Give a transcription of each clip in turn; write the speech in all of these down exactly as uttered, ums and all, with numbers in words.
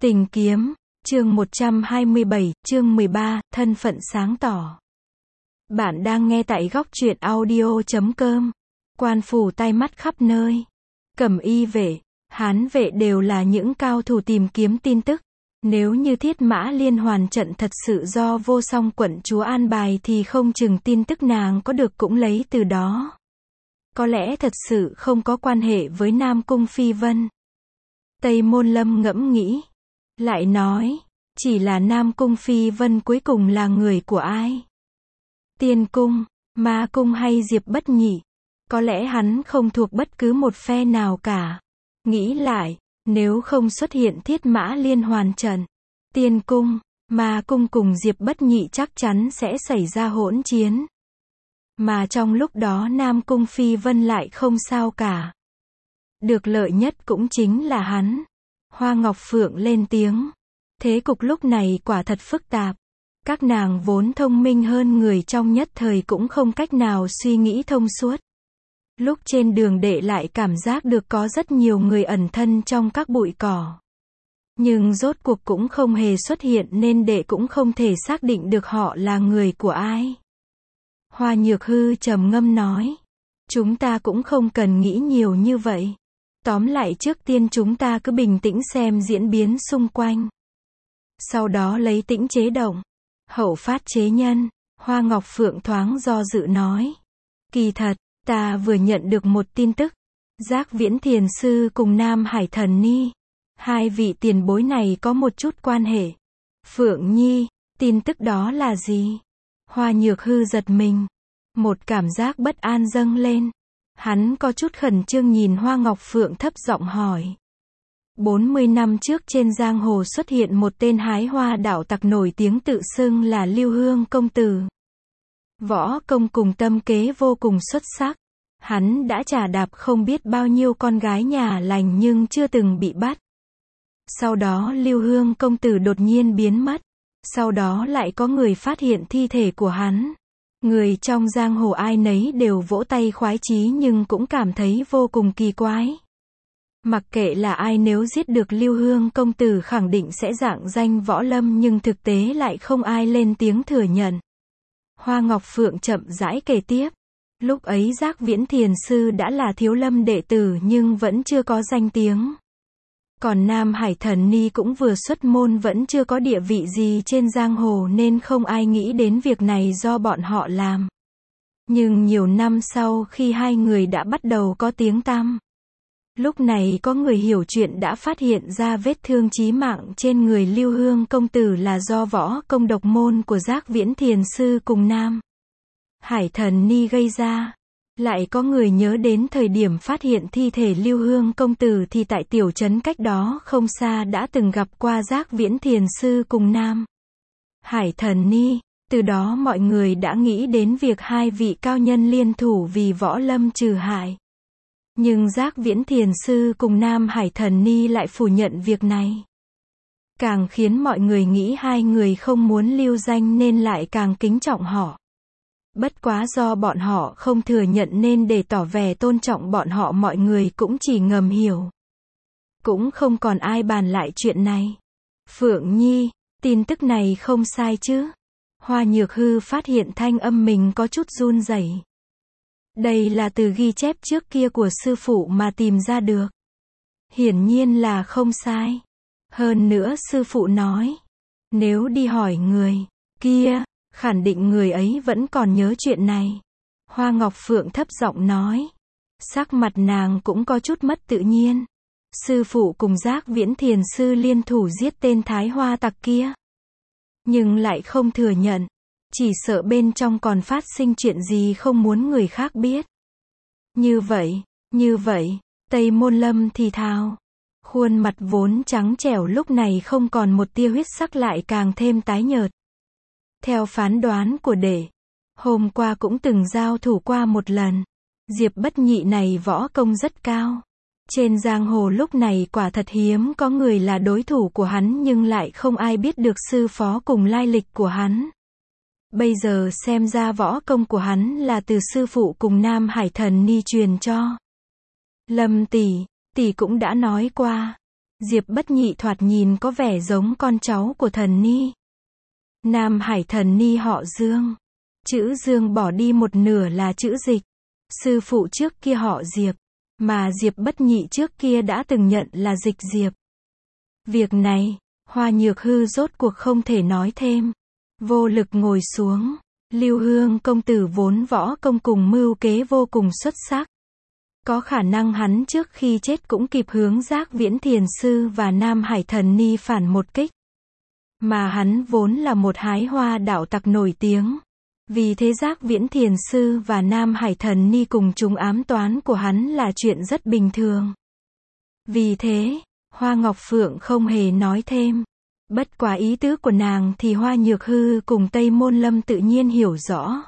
Tình kiếm, chương một trăm hai mươi bảy, chương mười ba, thân phận sáng tỏ. Bạn đang nghe tại góc truyện audio chấm com. Quan phủ tai mắt khắp nơi. Cẩm y vệ, hán vệ đều là những cao thủ tìm kiếm tin tức. Nếu như Thiết Mã Liên Hoàn trận thật sự do Vô Song quận chúa an bài thì không chừng tin tức nàng có được cũng lấy từ đó. Có lẽ thật sự không có quan hệ với Nam Cung Phi Vân. Tây Môn Lâm ngẫm nghĩ. Lại nói, chỉ là Nam Cung Phi Vân cuối cùng là người của ai? Tiên Cung, Ma Cung hay Diệp Bất Nhị? Có lẽ hắn không thuộc bất cứ một phe nào cả. Nghĩ lại, nếu không xuất hiện Thiết Mã Liên Hoàn trận, Tiên Cung, Ma Cung cùng Diệp Bất Nhị chắc chắn sẽ xảy ra hỗn chiến. Mà trong lúc đó Nam Cung Phi Vân lại không sao cả. Được lợi nhất cũng chính là hắn. Hoa Ngọc Phượng lên tiếng. Thế cục lúc này quả thật phức tạp. Các nàng vốn thông minh hơn người trong nhất thời cũng không cách nào suy nghĩ thông suốt. Lúc trên đường đệ lại cảm giác được có rất nhiều người ẩn thân trong các bụi cỏ. Nhưng rốt cuộc cũng không hề xuất hiện nên đệ cũng không thể xác định được họ là người của ai. Hoa Nhược Hư trầm ngâm nói. Chúng ta cũng không cần nghĩ nhiều như vậy. Tóm lại trước tiên chúng ta cứ bình tĩnh xem diễn biến xung quanh. Sau đó lấy tĩnh chế động. Hậu phát chế nhân. Hoa Ngọc Phượng thoáng do dự nói. Kỳ thật, ta vừa nhận được một tin tức. Giác Viễn Thiền Sư cùng Nam Hải Thần Ni. Hai vị tiền bối này có một chút quan hệ. Phượng Nhi, tin tức đó là gì? Hoa Nhược Hư giật mình. Một cảm giác bất an dâng lên. Hắn có chút khẩn trương nhìn Hoa Ngọc Phượng thấp giọng hỏi. bốn mươi năm trước trên giang hồ xuất hiện một tên hái hoa đạo tặc nổi tiếng tự xưng là Lưu Hương công tử. Võ công cùng tâm kế vô cùng xuất sắc. Hắn đã trà đạp không biết bao nhiêu con gái nhà lành nhưng chưa từng bị bắt. Sau đó Lưu Hương công tử đột nhiên biến mất. Sau đó lại có người phát hiện thi thể của hắn. Người trong giang hồ ai nấy đều vỗ tay khoái chí nhưng cũng cảm thấy vô cùng kỳ quái. Mặc kệ là ai nếu giết được Lưu Hương công tử khẳng định sẽ rạng danh võ lâm nhưng thực tế lại không ai lên tiếng thừa nhận. Hoa Ngọc Phượng chậm rãi kể tiếp. Lúc ấy Giác Viễn Thiền Sư đã là thiếu lâm đệ tử nhưng vẫn chưa có danh tiếng. Còn Nam Hải Thần Ni cũng vừa xuất môn vẫn chưa có địa vị gì trên giang hồ nên không ai nghĩ đến việc này do bọn họ làm. Nhưng nhiều năm sau khi hai người đã bắt đầu có tiếng tăm. Lúc này có người hiểu chuyện đã phát hiện ra vết thương chí mạng trên người Lưu Hương công tử là do võ công độc môn của Giác Viễn Thiền Sư cùng Nam Hải Thần Ni gây ra. Lại có người nhớ đến thời điểm phát hiện thi thể Lưu Hương công tử thì tại tiểu trấn cách đó không xa đã từng gặp qua Giác Viễn Thiền Sư cùng Nam Hải Thần Ni. Từ đó mọi người đã nghĩ đến việc hai vị cao nhân liên thủ vì võ lâm trừ hại. Nhưng Giác Viễn Thiền Sư cùng Nam Hải Thần Ni lại phủ nhận việc này. Càng khiến mọi người nghĩ hai người không muốn lưu danh nên lại càng kính trọng họ. Bất quá do bọn họ không thừa nhận nên để tỏ vẻ tôn trọng bọn họ mọi người cũng chỉ ngầm hiểu. Cũng không còn ai bàn lại chuyện này. Phượng Nhi, tin tức này không sai chứ? Hoa Nhược Hư phát hiện thanh âm mình có chút run rẩy. Đây là từ ghi chép trước kia của sư phụ mà tìm ra được. Hiển nhiên là không sai. Hơn nữa sư phụ nói. Nếu đi hỏi người kia, khẳng định người ấy vẫn còn nhớ chuyện này. Hoa Ngọc Phượng thấp giọng nói. Sắc mặt nàng cũng có chút mất tự nhiên. Sư phụ cùng Giác Viễn Thiền Sư liên thủ giết tên Thái Hoa tặc kia. Nhưng lại không thừa nhận. Chỉ sợ bên trong còn phát sinh chuyện gì không muốn người khác biết. Như vậy, như vậy, Tây Môn Lâm thì thào. Khuôn mặt vốn trắng trẻo lúc này không còn một tia huyết sắc lại càng thêm tái nhợt. Theo phán đoán của đệ, hôm qua cũng từng giao thủ qua một lần. Diệp Bất Nhị này võ công rất cao. Trên giang hồ lúc này quả thật hiếm có người là đối thủ của hắn nhưng lại không ai biết được sư phó cùng lai lịch của hắn. Bây giờ xem ra võ công của hắn là từ sư phụ cùng Nam Hải Thần Ni truyền cho. Lâm tỷ, tỷ cũng đã nói qua. Diệp Bất Nhị thoạt nhìn có vẻ giống con cháu của thần ni. Nam Hải thần ni họ Dương. Chữ Dương bỏ đi một nửa là chữ Dịch. Sư phụ trước kia họ Diệp, mà Diệp Bất Nhị trước kia đã từng nhận là Dịch Diệp. Việc này, Hoa Nhược Hư rốt cuộc không thể nói thêm. Vô lực ngồi xuống. Lưu Hương công tử vốn võ công cùng mưu kế vô cùng xuất sắc. Có khả năng hắn trước khi chết cũng kịp hướng Giác Viễn Thiền Sư và Nam Hải Thần Ni phản một kích. Mà hắn vốn là một hái hoa đạo tặc nổi tiếng. Vì thế Giác Viễn Thiền Sư và Nam Hải Thần Ni cùng chúng ám toán của hắn là chuyện rất bình thường. Vì thế, Hoa Ngọc Phượng không hề nói thêm. Bất quá ý tứ của nàng thì Hoa Nhược Hư cùng Tây Môn Lâm tự nhiên hiểu rõ.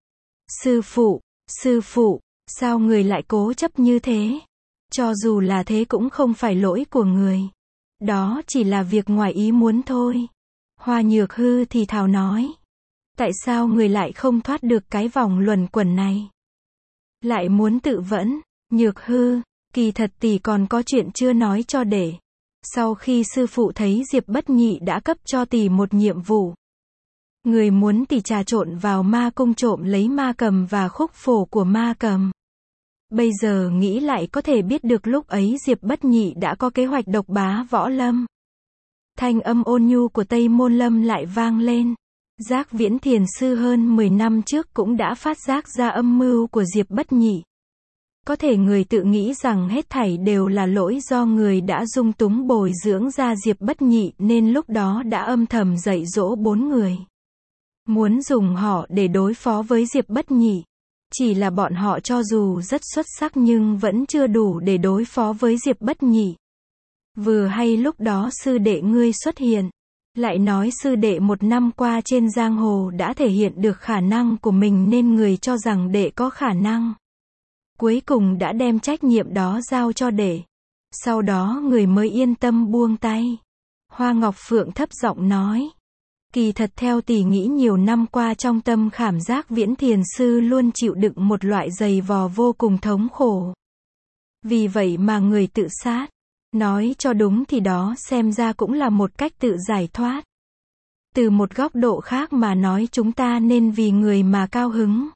Sư phụ, sư phụ, sao người lại cố chấp như thế? Cho dù là thế cũng không phải lỗi của người. Đó chỉ là việc ngoài ý muốn thôi. Hoa Nhược Hư thì thào nói. Tại sao người lại không thoát được cái vòng luẩn quẩn này? Lại muốn tự vẫn, Nhược Hư, kỳ thật tỷ còn có chuyện chưa nói cho đệ. Sau khi sư phụ thấy Diệp Bất Nhị đã cấp cho tỷ một nhiệm vụ. Người muốn tỷ trà trộn vào ma cung trộm lấy ma cầm và khúc phổ của ma cầm. Bây giờ nghĩ lại có thể biết được lúc ấy Diệp Bất Nhị đã có kế hoạch độc bá võ lâm. Thanh âm ôn nhu của Tây Môn Lâm lại vang lên. Giác Viễn Thiền Sư hơn mười năm trước cũng đã phát giác ra âm mưu của Diệp Bất Nhị. Có thể người tự nghĩ rằng hết thảy đều là lỗi do người đã dung túng bồi dưỡng ra Diệp Bất Nhị nên lúc đó đã âm thầm dạy dỗ bốn người. Muốn dùng họ để đối phó với Diệp Bất Nhị. Chỉ là bọn họ cho dù rất xuất sắc nhưng vẫn chưa đủ để đối phó với Diệp Bất Nhị. Vừa hay lúc đó sư đệ ngươi xuất hiện. Lại nói sư đệ một năm qua trên giang hồ đã thể hiện được khả năng của mình nên người cho rằng đệ có khả năng. Cuối cùng đã đem trách nhiệm đó giao cho đệ. Sau đó người mới yên tâm buông tay. Hoa Ngọc Phượng thấp giọng nói. Kỳ thật theo tỷ nghĩ nhiều năm qua trong tâm khảm Giác Viễn Thiền Sư luôn chịu đựng một loại dày vò vô cùng thống khổ. Vì vậy mà người tự sát. Nói cho đúng thì đó xem ra cũng là một cách tự giải thoát. Từ một góc độ khác mà nói chúng ta nên vì người mà cao hứng.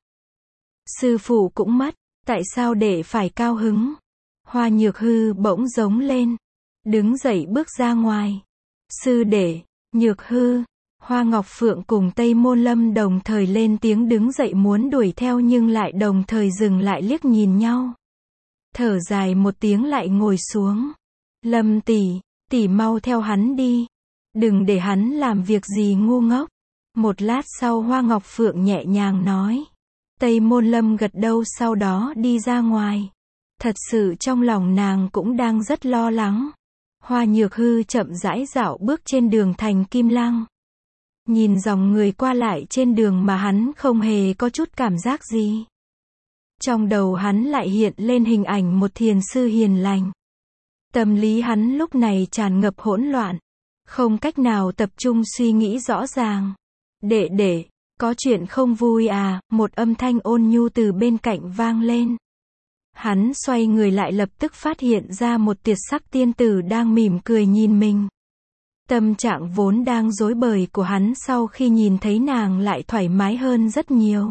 Sư phụ cũng mất, tại sao đệ phải cao hứng? Hoa Nhược Hư bỗng giống lên, đứng dậy bước ra ngoài. Sư đệ, Nhược Hư, Hoa Ngọc Phượng cùng Tây Môn Lâm đồng thời lên tiếng đứng dậy muốn đuổi theo nhưng lại đồng thời dừng lại liếc nhìn nhau. Thở dài một tiếng lại ngồi xuống. Lâm tỷ, tỷ mau theo hắn đi. Đừng để hắn làm việc gì ngu ngốc. Một lát sau Hoa Ngọc Phượng nhẹ nhàng nói. Tây Môn Lâm gật đầu sau đó đi ra ngoài. Thật sự trong lòng nàng cũng đang rất lo lắng. Hoa Nhược Hư chậm rãi dạo bước trên đường thành Kim Lăng. Nhìn dòng người qua lại trên đường mà hắn không hề có chút cảm giác gì. Trong đầu hắn lại hiện lên hình ảnh một thiền sư hiền lành. Tâm lý hắn lúc này tràn ngập hỗn loạn. Không cách nào tập trung suy nghĩ rõ ràng. Đệ đệ, có chuyện không vui à, một âm thanh ôn nhu từ bên cạnh vang lên. Hắn xoay người lại lập tức phát hiện ra một tuyệt sắc tiên tử đang mỉm cười nhìn mình. Tâm trạng vốn đang rối bời của hắn sau khi nhìn thấy nàng lại thoải mái hơn rất nhiều.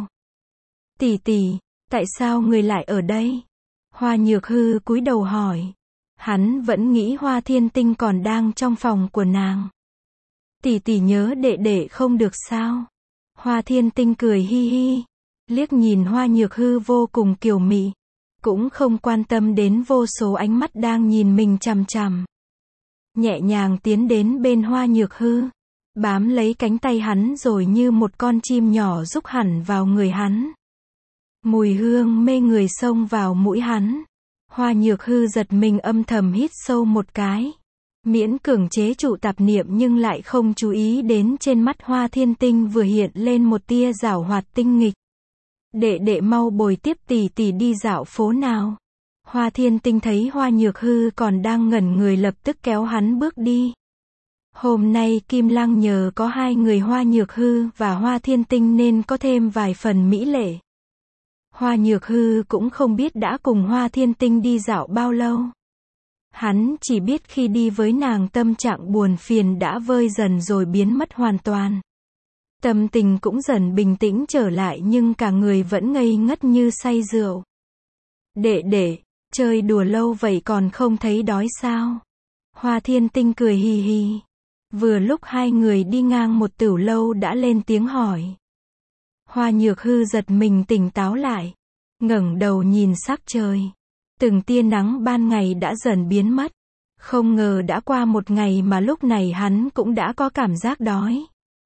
Tỷ tỷ, tại sao người lại ở đây? Hoa Nhược Hư cúi đầu hỏi. Hắn vẫn nghĩ Hoa Thiên Tinh còn đang trong phòng của nàng. Tỷ tỷ nhớ đệ đệ không được sao? Hoa Thiên Tinh cười hi hi, liếc nhìn Hoa Nhược Hư vô cùng kiều mị, cũng không quan tâm đến vô số ánh mắt đang nhìn mình chằm chằm. Nhẹ nhàng tiến đến bên Hoa Nhược Hư, bám lấy cánh tay hắn rồi như một con chim nhỏ rúc hẳn vào người hắn. Mùi hương mê người xông vào mũi hắn. Hoa Nhược Hư giật mình âm thầm hít sâu một cái. Miễn cưỡng chế trụ tạp niệm nhưng lại không chú ý đến trên mắt Hoa Thiên Tinh vừa hiện lên một tia giảo hoạt tinh nghịch. Đệ đệ mau bồi tiếp tỷ tỷ đi dạo phố nào. Hoa Thiên Tinh thấy Hoa Nhược Hư còn đang ngẩn người lập tức kéo hắn bước đi. Hôm nay Kim Lăng nhờ có hai người Hoa Nhược Hư và Hoa Thiên Tinh nên có thêm vài phần mỹ lệ. Hoa Nhược Hư cũng không biết đã cùng Hoa Thiên Tinh đi dạo bao lâu. Hắn chỉ biết khi đi với nàng tâm trạng buồn phiền đã vơi dần rồi biến mất hoàn toàn. Tâm tình cũng dần bình tĩnh trở lại nhưng cả người vẫn ngây ngất như say rượu. Đệ đệ, chơi đùa lâu vậy còn không thấy đói sao? Hoa Thiên Tinh cười hì hì. Vừa lúc hai người đi ngang một tửu lâu đã lên tiếng hỏi. Hoa Nhược Hư giật mình tỉnh táo lại. Ngẩng đầu nhìn sắc trời. Từng tia nắng ban ngày đã dần biến mất. Không ngờ đã qua một ngày mà lúc này hắn cũng đã có cảm giác đói.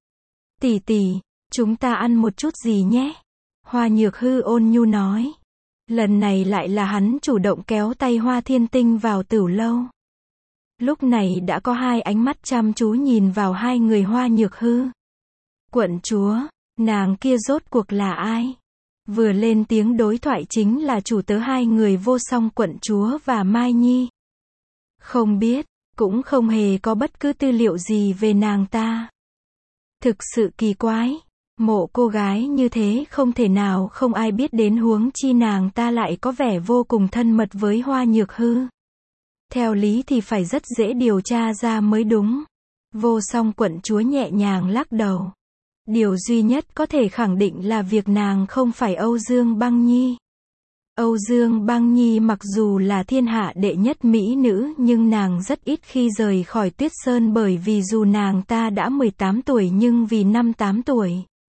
Tỷ tỷ, chúng ta ăn một chút gì nhé? Hoa Nhược Hư ôn nhu nói. Lần này lại là hắn chủ động kéo tay Hoa Thiên Tinh vào tửu lâu. Lúc này đã có hai ánh mắt chăm chú nhìn vào hai người Hoa Nhược Hư. Quận chúa, nàng kia rốt cuộc là ai? Vừa lên tiếng đối thoại chính là chủ tớ hai người Vô Song quận chúa và Mai Nhi. Không biết, cũng không hề có bất cứ tư liệu gì về nàng ta. Thực sự kỳ quái. Mộ cô gái như thế không thể nào không ai biết đến, huống chi nàng ta lại có vẻ vô cùng thân mật với Hoa Nhược Hư. Theo lý thì phải rất dễ điều tra ra mới đúng. Vô Song quận chúa nhẹ nhàng lắc đầu. Điều duy nhất có thể khẳng định là việc nàng không phải Âu Dương Băng Nhi. Âu Dương Băng Nhi mặc dù là thiên hạ đệ nhất mỹ nữ nhưng nàng rất ít khi rời khỏi Tuyết Sơn, bởi vì dù nàng ta đã mười tám tuổi nhưng vì năm tám tuổi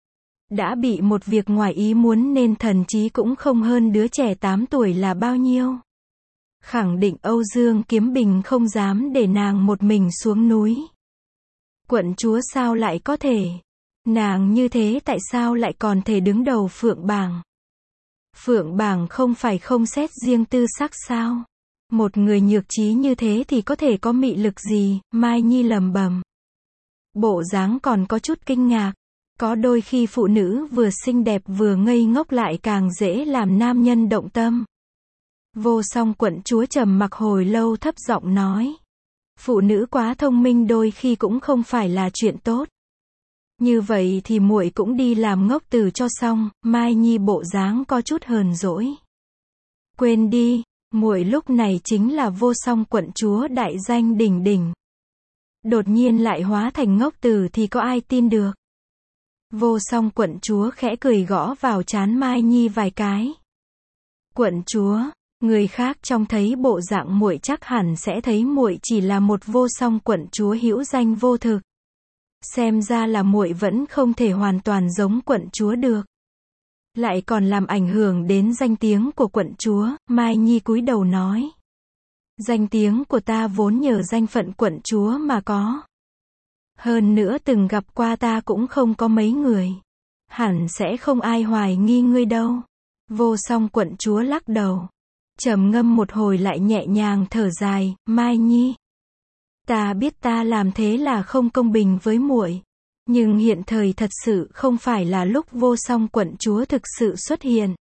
đã bị một việc ngoài ý muốn nên thần trí cũng không hơn đứa trẻ tám tuổi là bao nhiêu. Khẳng định Âu Dương Kiếm Bình không dám để nàng một mình xuống núi. Quận chúa sao lại có thể? Nàng như thế tại sao lại còn thể đứng đầu Phượng bảng? Phượng bảng không phải không xét riêng tư sắc sao? Một người nhược trí như thế thì có thể có mị lực gì? Mai Nhi lầm bầm. Bộ dáng còn có chút kinh ngạc. Có đôi khi phụ nữ vừa xinh đẹp vừa ngây ngốc lại càng dễ làm nam nhân động tâm. Vô Song quận chúa trầm mặc hồi lâu thấp giọng nói. Phụ nữ quá thông minh đôi khi cũng không phải là chuyện tốt. Như vậy thì muội cũng đi làm ngốc tử cho xong. Mai Nhi bộ dáng có chút hờn dỗi. Quên đi, muội lúc này chính là Vô Song quận chúa đại danh đỉnh đỉnh. Đột nhiên lại hóa thành ngốc tử thì có ai tin được? Vô Song quận chúa khẽ cười gõ vào trán Mai Nhi vài cái. Quận chúa, người khác trông thấy bộ dạng muội chắc hẳn sẽ thấy muội chỉ là một Vô Song quận chúa hữu danh vô thực. Xem ra là muội vẫn không thể hoàn toàn giống quận chúa được. Lại còn làm ảnh hưởng đến danh tiếng của quận chúa. Mai Nhi cúi đầu nói. Danh tiếng của ta vốn nhờ danh phận quận chúa mà có. Hơn nữa từng gặp qua ta cũng không có mấy người. Hẳn sẽ không ai hoài nghi ngươi đâu. Vô Song quận chúa lắc đầu. Trầm ngâm một hồi lại nhẹ nhàng thở dài. Mai Nhi, ta biết ta làm thế là không công bình với muội, nhưng hiện thời thật sự không phải là lúc Vô Song quận chúa thực sự xuất hiện.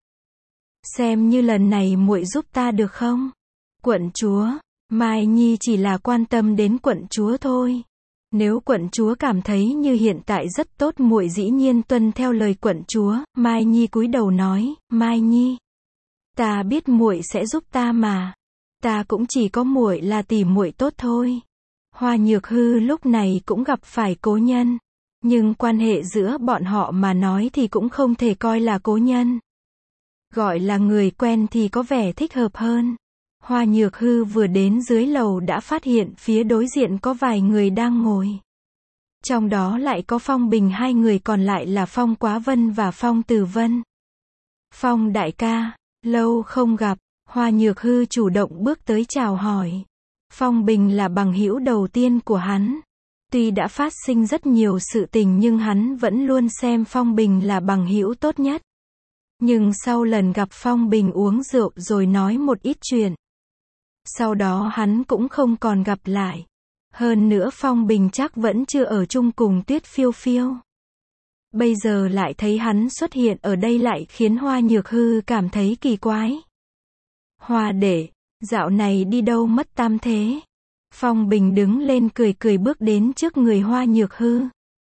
Xem như lần này muội giúp ta được không? Quận chúa, Mai Nhi chỉ là quan tâm đến quận chúa thôi. Nếu quận chúa cảm thấy như hiện tại rất tốt muội dĩ nhiên tuân theo lời quận chúa. Mai Nhi cúi đầu nói. Mai Nhi, ta biết muội sẽ giúp ta mà. Ta cũng chỉ có muội là tỷ muội tốt thôi. Hoa Nhược Hư lúc này cũng gặp phải cố nhân. Nhưng quan hệ giữa bọn họ mà nói thì cũng không thể coi là cố nhân. Gọi là người quen thì có vẻ thích hợp hơn. Hoa Nhược Hư vừa đến dưới lầu đã phát hiện phía đối diện có vài người đang ngồi. Trong đó lại có Phong Bình, hai người còn lại là Phong Quá Vân và Phong Từ Vân. Phong đại ca, lâu không gặp. Hoa Nhược Hư chủ động bước tới chào hỏi. Phong Bình là bằng hữu đầu tiên của hắn. Tuy đã phát sinh rất nhiều sự tình nhưng hắn vẫn luôn xem Phong Bình là bằng hữu tốt nhất. Nhưng sau lần gặp Phong Bình uống rượu rồi nói một ít chuyện, sau đó hắn cũng không còn gặp lại. Hơn nữa Phong Bình chắc vẫn chưa ở chung cùng Tuyết Phiêu Phiêu. Bây giờ lại thấy hắn xuất hiện ở đây lại khiến Hoa Nhược Hư cảm thấy kỳ quái. Hoa đệ, dạo này đi đâu mất tăm thế? Phong Bình đứng lên cười cười bước đến trước người Hoa Nhược Hư.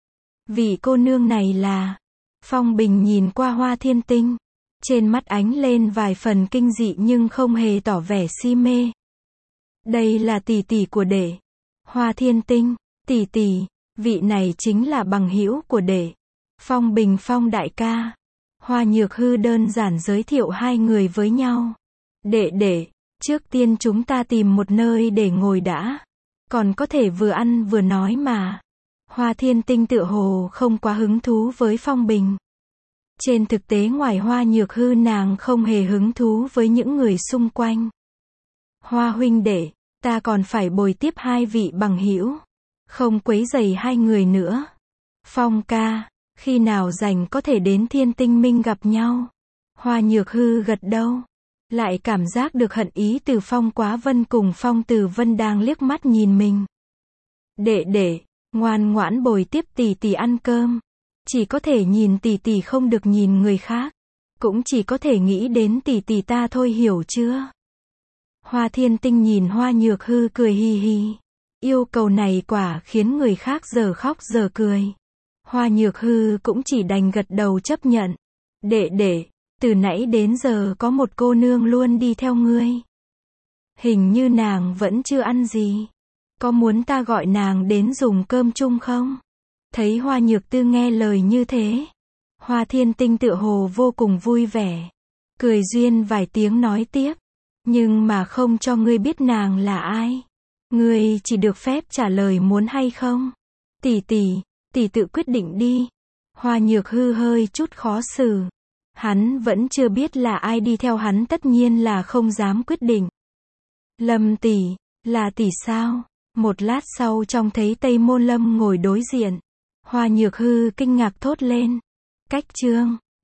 Vị cô nương này là... Phong Bình nhìn qua Hoa Thiên Tinh. Trên mắt ánh lên vài phần kinh dị nhưng không hề tỏ vẻ si mê. Đây là tỷ tỷ của đệ. Hoa Thiên Tinh, tỷ tỷ, vị này chính là bằng hữu của đệ. Phong Bình Phong đại ca. Hoa Nhược Hư đơn giản giới thiệu hai người với nhau. Đệ đệ, trước tiên chúng ta tìm một nơi để ngồi đã. Còn có thể vừa ăn vừa nói mà. Hoa Thiên Tinh tựa hồ không quá hứng thú với Phong Bình. Trên thực tế ngoài Hoa Nhược Hư nàng không hề hứng thú với những người xung quanh. Hoa huynh đệ, ta còn phải bồi tiếp hai vị bằng hữu. Không quấy rầy hai người nữa. Phong ca, khi nào rảnh có thể đến Thiên Tinh Minh gặp nhau. Hoa Nhược Hư gật đầu. Lại cảm giác được hận ý từ Phong Quá Vân cùng Phong Từ Vân đang liếc mắt nhìn mình. Đệ đệ, ngoan ngoãn bồi tiếp tỷ tỷ ăn cơm. Chỉ có thể nhìn tỷ tỷ không được nhìn người khác. Cũng chỉ có thể nghĩ đến tỷ tỷ ta thôi, hiểu chưa? Hoa Thiên Tinh nhìn Hoa Nhược Hư cười hi hi. Yêu cầu này quả khiến người khác giờ khóc giờ cười. Hoa Nhược Hư cũng chỉ đành gật đầu chấp nhận. Đệ đệ, từ nãy đến giờ có một cô nương luôn đi theo ngươi. Hình như nàng vẫn chưa ăn gì. Có muốn ta gọi nàng đến dùng cơm chung không? Thấy Hoa Nhược Tư nghe lời như thế. Hoa Thiên Tinh tựa hồ vô cùng vui vẻ. Cười duyên vài tiếng nói tiếp. Nhưng mà không cho ngươi biết nàng là ai. Ngươi chỉ được phép trả lời muốn hay không. Tỷ tỷ, tỷ tự quyết định đi. Hoa Nhược Hư hơi chút khó xử. Hắn vẫn chưa biết là ai đi theo hắn, tất nhiên là không dám quyết định. Lâm tỷ, là tỷ sao? Một lát sau trông thấy Tây Môn Lâm ngồi đối diện. Hoa Nhược Hư kinh ngạc thốt lên. Cách trương,